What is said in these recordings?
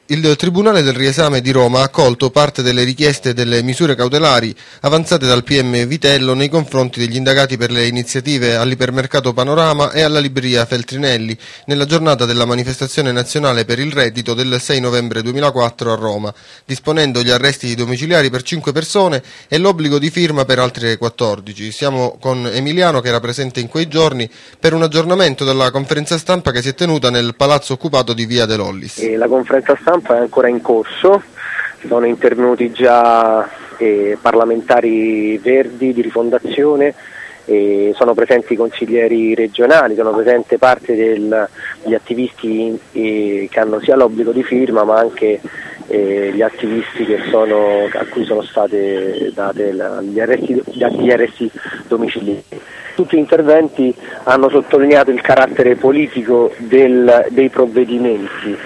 Il Tribunale del Riesame di Roma ha accolto parte delle richieste delle misure cautelari avanzate dal PM Vitello nei confronti degli indagati per le iniziative all'Ipermercato Panorama e alla Libreria Feltrinelli nella giornata della manifestazione nazionale per il reddito del 6 novembre 2004 a Roma, disponendo gli arresti domiciliari per 5 persone e l'obbligo di firma per altre 14. Siamo con Emiliano, che era presente in quei giorni, per un aggiornamento della conferenza stampa che si è tenuta nel palazzo occupato di Via De Lollis. La conferenza stampa è ancora in corso, sono intervenuti già parlamentari verdi di Rifondazione, sono presenti i consiglieri regionali, sono presente parte degli attivisti che hanno sia l'obbligo di firma ma anche gli attivisti a cui sono state date gli arresti domiciliari. Tutti gli interventi hanno sottolineato il carattere politico dei provvedimenti.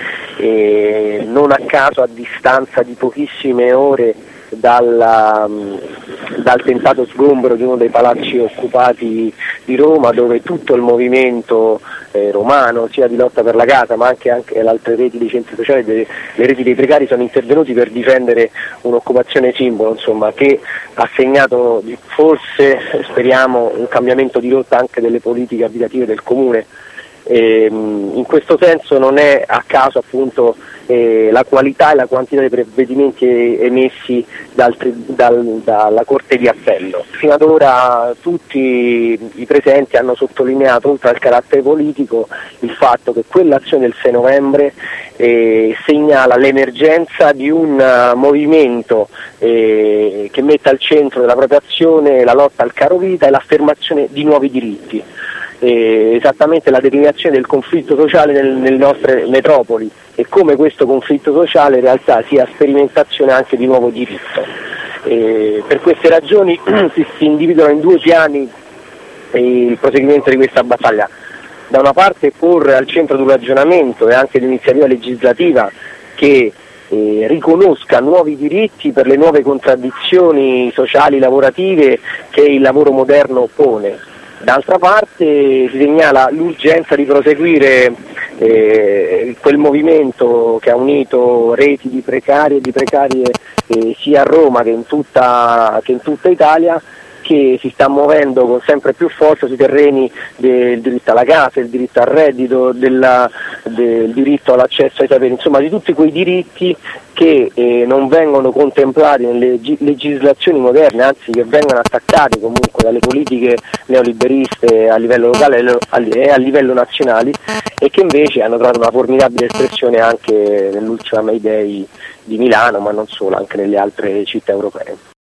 Non a caso, a distanza di pochissime ore dal tentato sgombero di uno dei palazzi occupati di Roma, dove tutto il movimento romano, sia di lotta per la casa ma anche le altre reti dei centri sociali, le reti dei precari, sono intervenuti per difendere un'occupazione simbolo, che ha segnato forse, speriamo, un cambiamento di rotta anche delle politiche abitative del Comune. In questo senso non è a caso appunto la qualità e la quantità dei provvedimenti emessi dalla Corte di Appello. Fino ad ora tutti i presenti hanno sottolineato, oltre al carattere politico, il fatto che quell'azione del 6 novembre segnala l'emergenza di un movimento che mette al centro della propria azione la lotta al carovita e l'affermazione di nuovi diritti. Esattamente la declinazione del conflitto sociale nelle nostre metropoli e come questo conflitto sociale in realtà sia sperimentazione anche di nuovo diritto. Per queste ragioni si individuano in due piani il proseguimento di questa battaglia. Da una parte porre al centro di un ragionamento e anche di un'iniziativa legislativa che riconosca nuovi diritti per le nuove contraddizioni sociali lavorative che il lavoro moderno pone. D'altra parte si segnala l'urgenza di proseguire quel movimento che ha unito reti di precari e di precarie sia a Roma che in tutta Italia, che si sta muovendo con sempre più forza sui terreni del diritto alla casa, il diritto al reddito, del diritto all'accesso ai saperi, insomma di tutti quei diritti che non vengono contemplati nelle legislazioni moderne, anzi che vengono attaccati comunque dalle politiche neoliberiste a livello locale e a livello nazionale, e che invece hanno trovato una formidabile espressione anche nell'ultima May Day di Milano, ma non solo, anche nelle altre città europee.